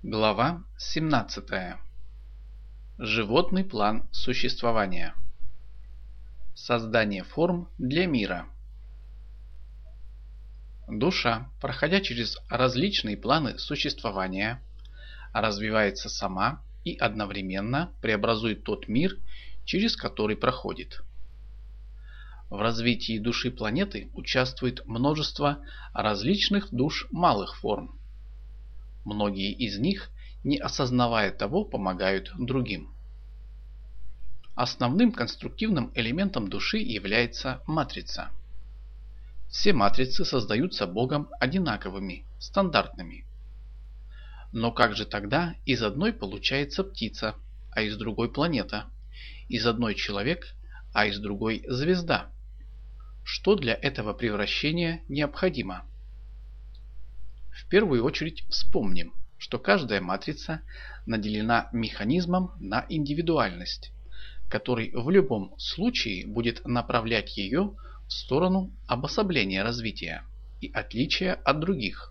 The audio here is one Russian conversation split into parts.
Глава 17. Животный план существования. Создание форм для мира. Душа, проходя через различные планы существования, развивается сама и одновременно преобразует тот мир, через который проходит. В развитии души планеты участвует множество различных душ малых форм. Многие из них, не осознавая того, помогают другим. Основным конструктивным элементом души является матрица. Все матрицы создаются Богом одинаковыми, стандартными. Но как же тогда из одной получается птица, а из другой планета, из одной человек, а из другой звезда? Что для этого превращения необходимо? В первую очередь вспомним, что каждая матрица наделена механизмом на индивидуальность, который в любом случае будет направлять ее в сторону обособления развития и отличия от других.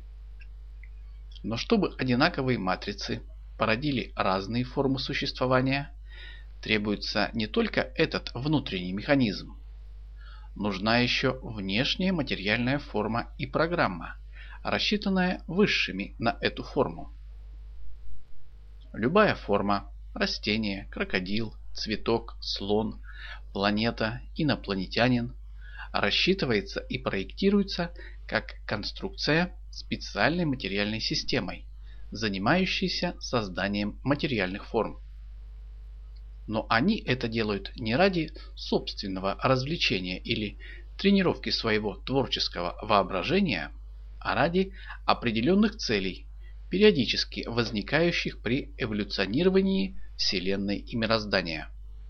Но чтобы одинаковые матрицы породили разные формы существования, требуется не только этот внутренний механизм. Нужна еще внешняя материальная форма и программа, рассчитанная высшими на эту форму. Любая форма – растение, крокодил, цветок, слон, планета, инопланетянин – рассчитывается и проектируется как конструкция специальной материальной системой, занимающейся созданием материальных форм. Но они это делают не ради собственного развлечения или тренировки своего творческого воображения, а ради определенных целей, периодически возникающих при эволюционировании Вселенной и мироздания.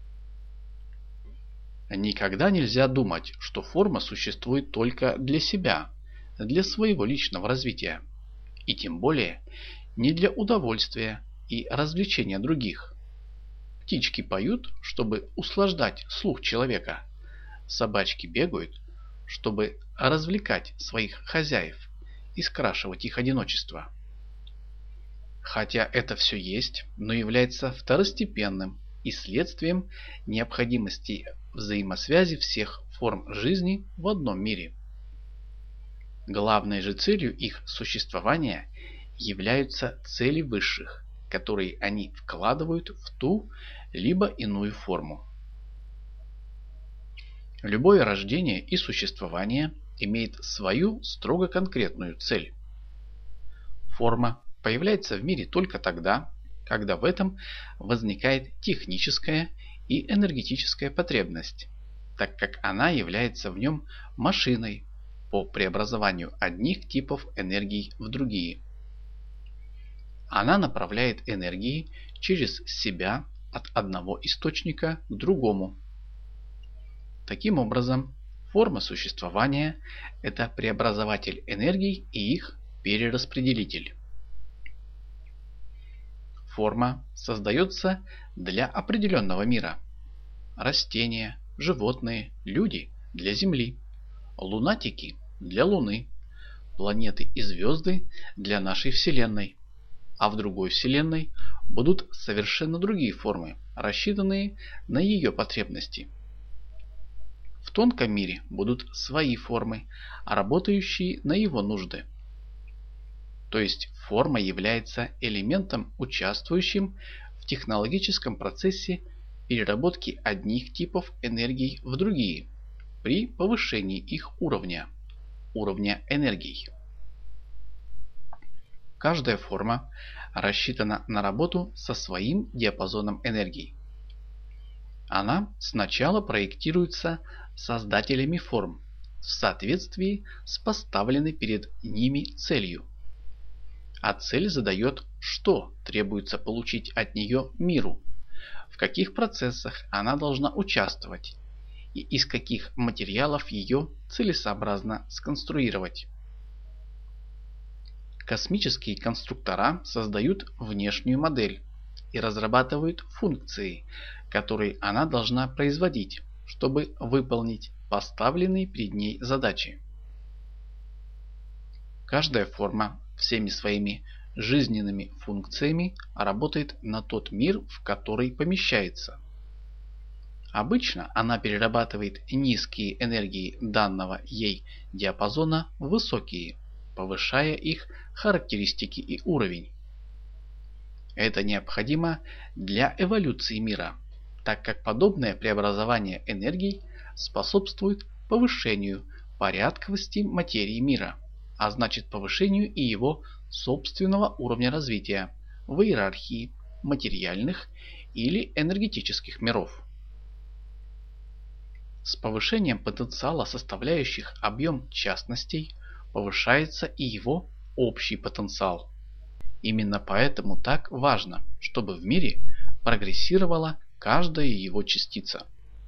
Никогда нельзя думать, что форма существует только для себя, для своего личного развития, и тем более не для удовольствия и развлечения других. Птички поют, чтобы услаждать слух человека, собачки бегают, чтобы развлекать своих хозяев и скрашивать их одиночество. Хотя это все есть, но является второстепенным и следствием необходимости взаимосвязи всех форм жизни в одном мире. Главной же целью их существования являются цели высших, которые они вкладывают в ту либо иную форму. Любое рождение и существование имеет свою строго конкретную цель. Форма появляется в мире только тогда, когда в этом возникает техническая и энергетическая потребность, так как она является в нем машиной по преобразованию одних типов энергии в другие. Она направляет энергии через себя от одного источника к другому. Таким образом, форма существования – это преобразователь энергий и их перераспределитель. Форма создается для определенного мира. Растения, животные, люди – для Земли, лунатики – для Луны, планеты и звезды – для нашей Вселенной. А в другой Вселенной будут совершенно другие формы, рассчитанные на ее потребности. В тонком мире будут свои формы, работающие на его нужды. То есть форма является элементом, участвующим в технологическом процессе переработки одних типов энергий в другие при повышении их уровня энергий. Каждая форма рассчитана на работу со своим диапазоном энергий. Она сначала проектируется создателями форм в соответствии с поставленной перед ними целью. А цель задает, что требуется получить от нее миру, в каких процессах она должна участвовать и из каких материалов ее целесообразно сконструировать. Космические конструктора создают внешнюю модель и разрабатывают функции, которые она должна производить, чтобы выполнить поставленные перед ней задачи. Каждая форма всеми своими жизненными функциями работает на тот мир, в который помещается. Обычно она перерабатывает низкие энергии данного ей диапазона в высокие, повышая их характеристики и уровень. Это необходимо для эволюции мира, так как подобное преобразование энергий способствует повышению порядковости материи мира, а значит повышению и его собственного уровня развития в иерархии материальных или энергетических миров. С повышением потенциала составляющих объем частностей повышается и его общий потенциал. Именно поэтому так важно, чтобы в мире прогрессировала каждая его частица.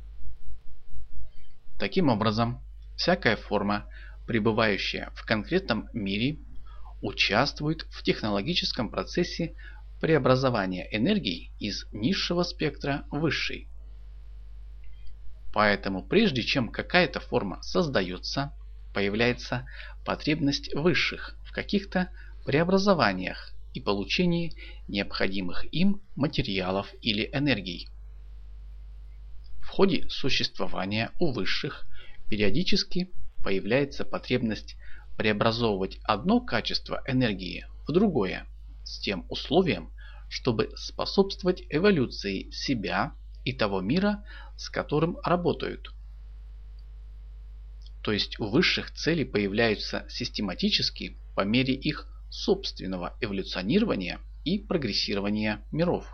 Таким образом, всякая форма, пребывающая в конкретном мире, участвует в технологическом процессе преобразования энергии из низшего спектра в высший. Поэтому прежде чем какая-то форма создается, появляется потребность высших в каких-то преобразованиях и получении необходимых им материалов или энергий. В ходе существования у высших периодически появляется потребность преобразовывать одно качество энергии в другое с тем условием, чтобы способствовать эволюции себя и того мира, с которым работают. То есть у высших цели появляются систематически по мере их собственного эволюционирования и прогрессирования миров.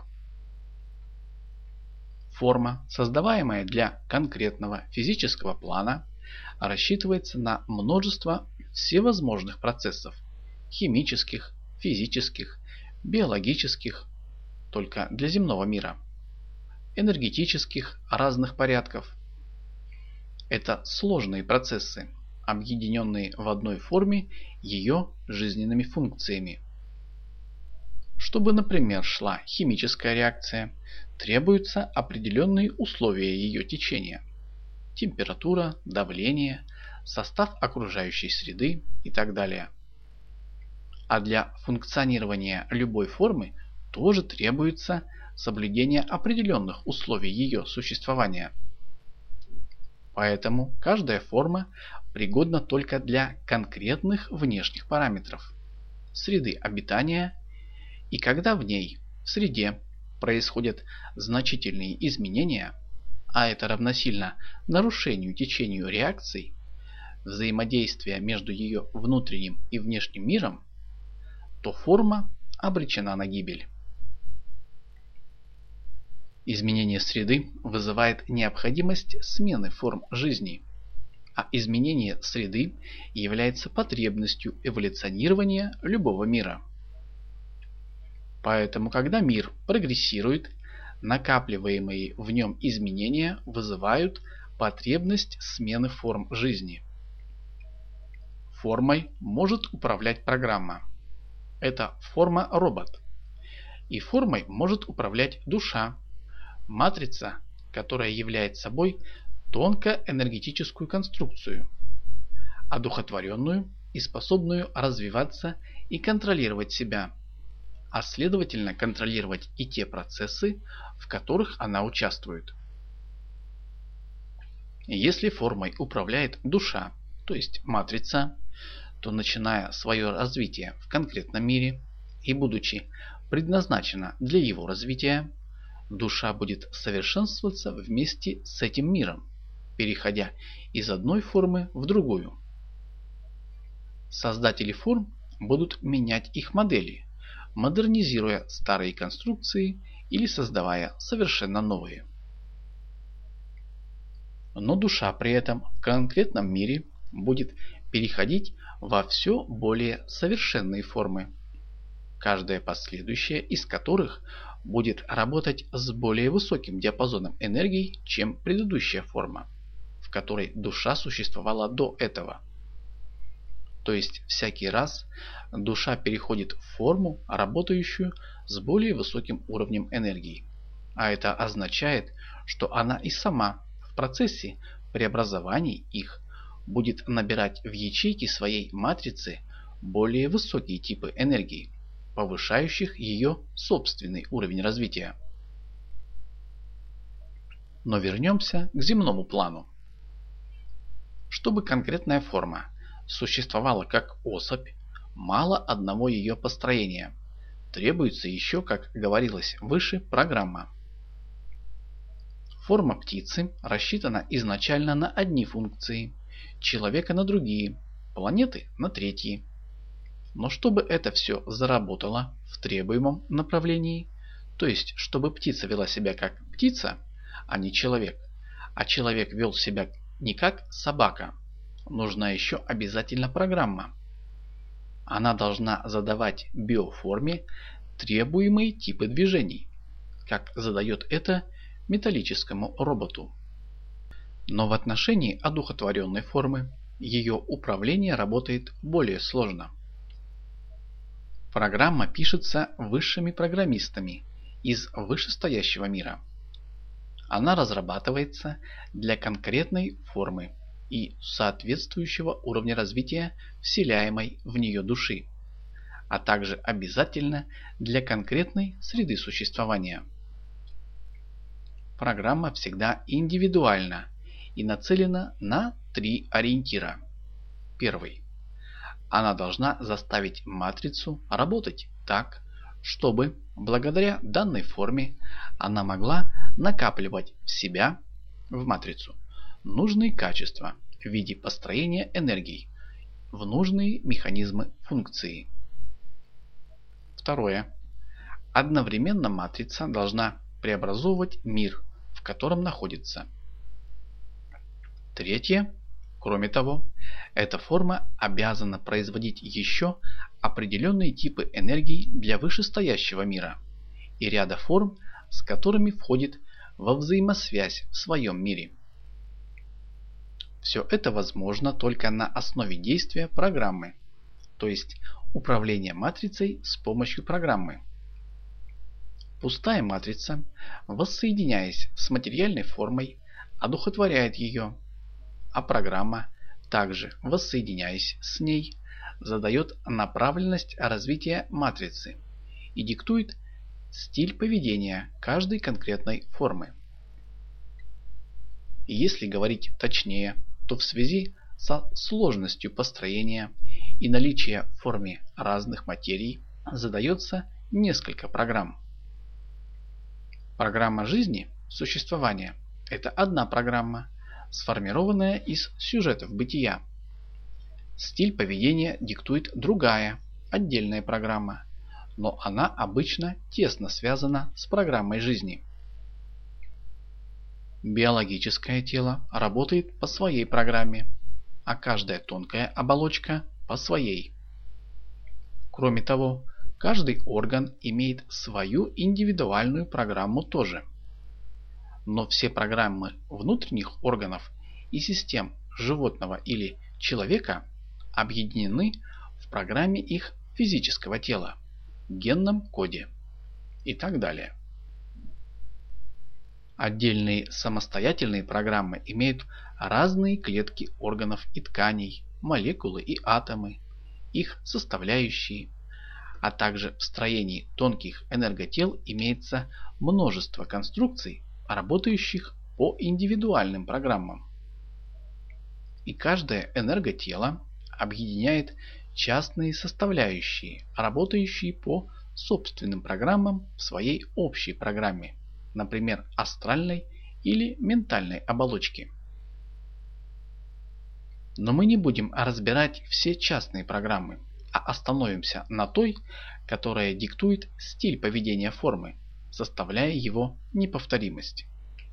Форма, создаваемая для конкретного физического плана, рассчитывается на множество всевозможных процессов – химических, физических, биологических, только для земного мира, энергетических разных порядков. Это сложные процессы, объединенные в одной форме ее жизненными функциями. Чтобы, например, шла химическая реакция, требуются определенные условия ее течения – температура, давление, состав окружающей среды и так далее. А для функционирования любой формы тоже требуется соблюдение определенных условий ее существования. Поэтому каждая форма пригодна только для конкретных внешних параметров среды обитания, и когда в ней, в среде, происходят значительные изменения, а это равносильно нарушению течению реакций, взаимодействия между ее внутренним и внешним миром, то форма обречена на гибель. Изменение среды вызывает необходимость смены форм жизни, а изменение среды является потребностью эволюционирования любого мира. Поэтому, когда мир прогрессирует, накапливаемые в нем изменения вызывают потребность смены форм жизни. Формой может управлять программа. Это форма робот. И формой может управлять душа, матрица, которая является собой тонкоэнергетическую конструкцию, одухотворенную и способную развиваться и контролировать себя, а следовательно контролировать и те процессы, в которых она участвует. Если формой управляет душа, то есть матрица, то начиная свое развитие в конкретном мире и будучи предназначена для его развития, душа будет совершенствоваться вместе с этим миром, переходя из одной формы в другую. Создатели форм будут менять их модели, модернизируя старые конструкции или создавая совершенно новые. Но душа при этом в конкретном мире будет переходить во все более совершенные формы, каждая последующая из которых будет работать с более высоким диапазоном энергии, чем предыдущая форма, в которой душа существовала до этого. То есть всякий раз душа переходит в форму, работающую с более высоким уровнем энергии. А это означает, что она и сама в процессе преобразований их будет набирать в ячейки своей матрицы более высокие типы энергии, повышающих ее собственный уровень развития. Но вернемся к земному плану. Чтобы конкретная форма существовала как особь, мало одного ее построения. Требуется еще, как говорилось выше, программа. Форма птицы рассчитана изначально на одни функции, человека на другие, планеты на третьи. Но чтобы это все заработало в требуемом направлении, то есть чтобы птица вела себя как птица, а не человек, а человек вел себя не как собака, нужна еще обязательно программа. Она должна задавать биоформе требуемые типы движений, как задает это металлическому роботу. Но в отношении одухотворенной формы ее управление работает более сложно. Программа пишется высшими программистами из вышестоящего мира. Она разрабатывается для конкретной формы и соответствующего уровня развития вселяемой в нее души, а также обязательно для конкретной среды существования. Программа всегда индивидуальна и нацелена на 3 ориентира. Первый. Она должна заставить матрицу работать так, чтобы благодаря данной форме она могла накапливать в себя, в матрицу, нужные качества в виде построения энергий в нужные механизмы функции. Второе. Одновременно матрица должна преобразовывать мир, в котором находится. Третье. Кроме того, эта форма обязана производить еще определенные типы энергии для вышестоящего мира и ряда форм, с которыми входит во взаимосвязь в своем мире. Все это возможно только на основе действия программы, то есть управления матрицей с помощью программы. Пустая матрица, воссоединяясь с материальной формой, одухотворяет ее, а программа, также воссоединяясь с ней, задает направленность развития матрицы и диктует стиль поведения каждой конкретной формы. Если говорить точнее, то в связи со сложностью построения и наличия в форме разных материй задается несколько программ. Программа жизни, существования – это одна программа, сформированная из сюжетов бытия. Стиль поведения диктует другая, отдельная программа, но она обычно тесно связана с программой жизни. Биологическое тело работает по своей программе, а каждая тонкая оболочка по своей. Кроме того, каждый орган имеет свою индивидуальную программу тоже. Но все программы внутренних органов и систем животного или человека объединены в программе их физического тела, генном коде и так далее. Отдельные самостоятельные программы имеют разные клетки органов и тканей, молекулы и атомы, их составляющие, а также в строении тонких энерготел имеется множество конструкций, работающих по индивидуальным программам. И каждое энерготело объединяет частные составляющие, работающие по собственным программам в своей общей программе, например, астральной или ментальной оболочки. Но мы не будем разбирать все частные программы, а остановимся на той, которая диктует стиль поведения формы, составляя его неповторимость.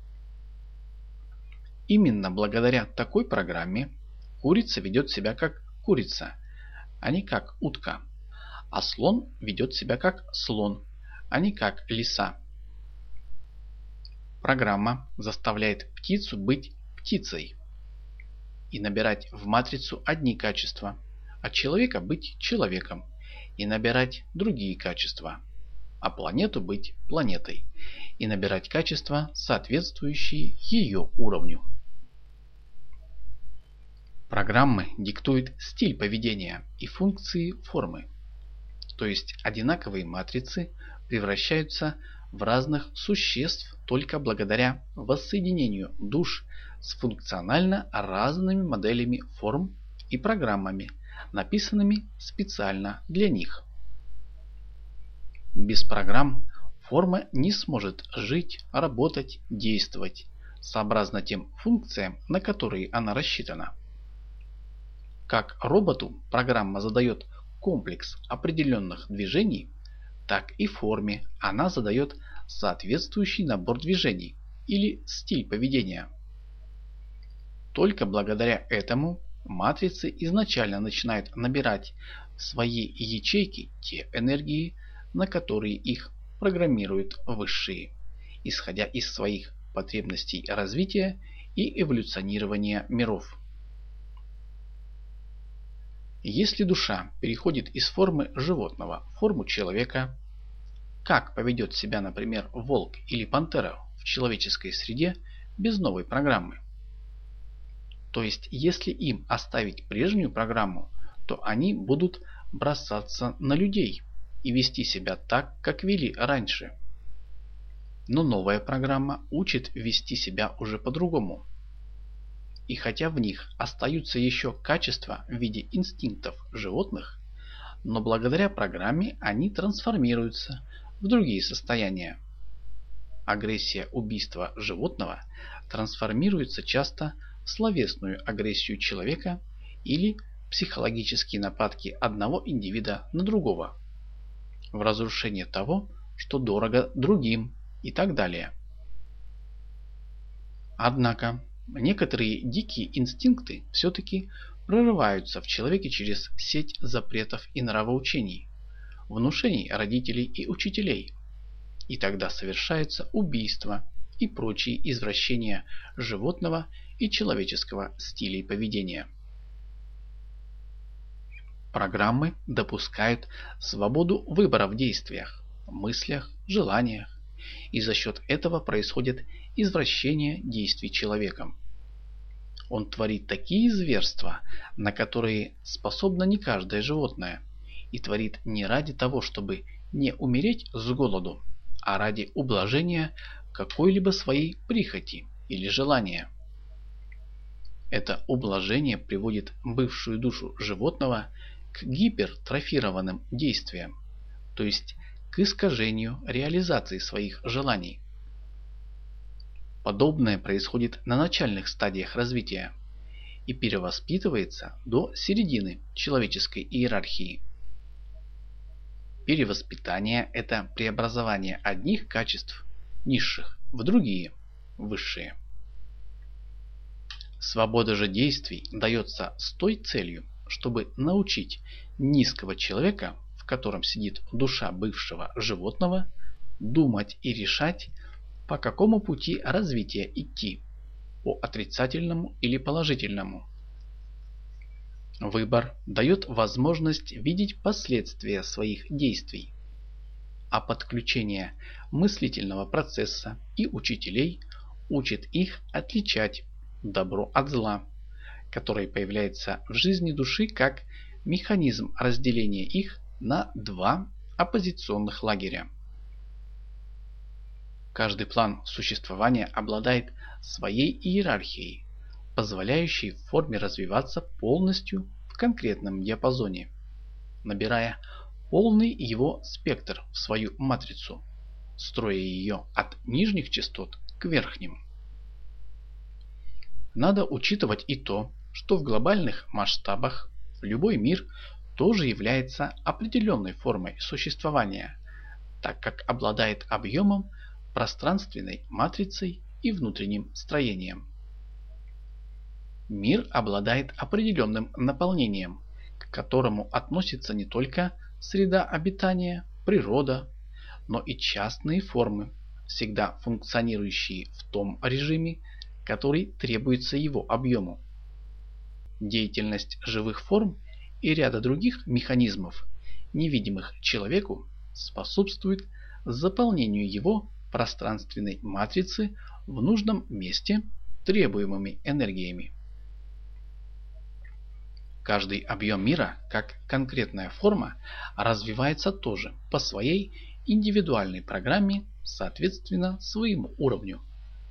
Именно благодаря такой программе курица ведет себя как курица, а не как утка, а слон ведет себя как слон, а не как лиса. Программа заставляет птицу быть птицей и набирать в матрицу одни качества, а человека быть человеком и набирать другие качества, а планету быть планетой и набирать качества, соответствующие ее уровню. Программы диктуют стиль поведения и функции формы. То есть одинаковые матрицы превращаются в разных существ только благодаря воссоединению душ с функционально разными моделями форм и программами, написанными специально для них. Без программ форма не сможет жить, работать, действовать, сообразно тем функциям, на которые она рассчитана. Как роботу программа задает комплекс определенных движений, так и форме она задает соответствующий набор движений или стиль поведения. Только благодаря этому матрицы изначально начинают набирать в свои ячейки те энергии, на которые их программируют высшие, исходя из своих потребностей развития и эволюционирования миров. Если душа переходит из формы животного в форму человека, как поведет себя, например, волк или пантера в человеческой среде без новой программы? То есть, если им оставить прежнюю программу, то они будут бросаться на людей и вести себя так, как вели раньше. Но новая программа учит вести себя уже по-другому. И хотя в них остаются еще качества в виде инстинктов животных, но благодаря программе они трансформируются в другие состояния. Агрессия убийства животного трансформируется часто в словесную агрессию человека или психологические нападки одного индивида на другого, в разрушение того, что дорого другим и так далее. Однако некоторые дикие инстинкты все-таки прорываются в человеке через сеть запретов и нравоучений, внушений родителей и учителей, и тогда совершается убийство и прочие извращения животного и человеческого стилей поведения. Программы допускают свободу выбора в действиях, мыслях, желаниях, и за счет этого происходит извращение действий человеком. Он творит такие зверства, на которые способно не каждое животное, и творит не ради того, чтобы не умереть с голоду, а ради ублажения какой-либо своей прихоти или желания. Это ублажение приводит бывшую душу животного к гипертрофированным действиям, то есть к искажению реализации своих желаний. Подобное происходит на начальных стадиях развития и перевоспитывается до середины человеческой иерархии. Перевоспитание – это преобразование одних качеств низших в другие, высшие. Свобода же действий дается с той целью, чтобы научить низкого человека, в котором сидит душа бывшего животного, думать и решать, по какому пути развития идти, по отрицательному или положительному. Выбор дает возможность видеть последствия своих действий, а подключение мыслительного процесса и учителей учит их отличать добро от зла, который появляется в жизни души как механизм разделения их на два оппозиционных лагеря. Каждый план существования обладает своей иерархией, позволяющей в форме развиваться полностью в конкретном диапазоне, набирая полный его спектр в свою матрицу, строя ее от нижних частот к верхним. Надо учитывать и то, что в глобальных масштабах любой мир тоже является определенной формой существования, так как обладает объемом, пространственной матрицей и внутренним строением. Мир обладает определенным наполнением, к которому относится не только среда обитания, природа, но и частные формы, всегда функционирующие в том режиме, который требуется его объему. Деятельность живых форм и ряда других механизмов, невидимых человеку, способствует заполнению его пространственной матрицы в нужном месте требуемыми энергиями. Каждый объем мира, как конкретная форма, развивается тоже по своей индивидуальной программе, соответственно своему уровню.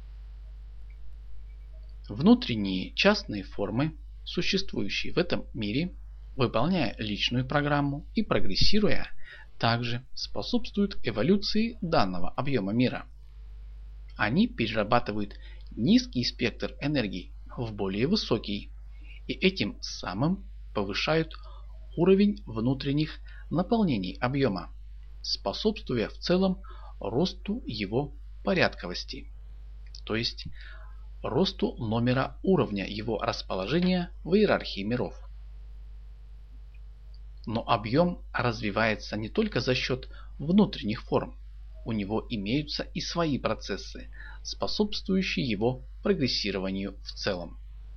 Внутренние частные формы, существующие в этом мире, выполняя личную программу и прогрессируя, также способствуют эволюции данного объема мира. Они перерабатывают низкий спектр энергии в более высокий и этим самым повышают уровень внутренних наполнений объема, способствуя в целом росту его порядковости, то есть росту номера уровня его расположения в иерархии миров. Но объем развивается не только за счет внутренних форм, у него имеются и свои процессы, способствующие его прогрессированию в целом.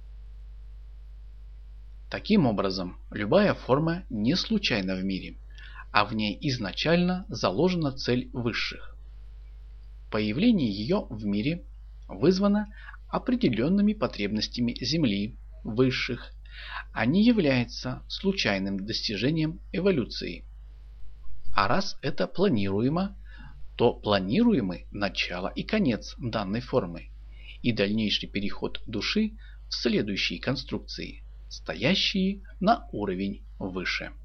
Таким образом, любая форма не случайна в мире, а в ней изначально заложена цель высших. Появление ее в мире вызвано определенными потребностями Земли, высших, а не является случайным достижением эволюции. А раз это планируемо, то планируемы начало и конец данной формы и дальнейший переход души в следующие конструкции, стоящие на уровень выше.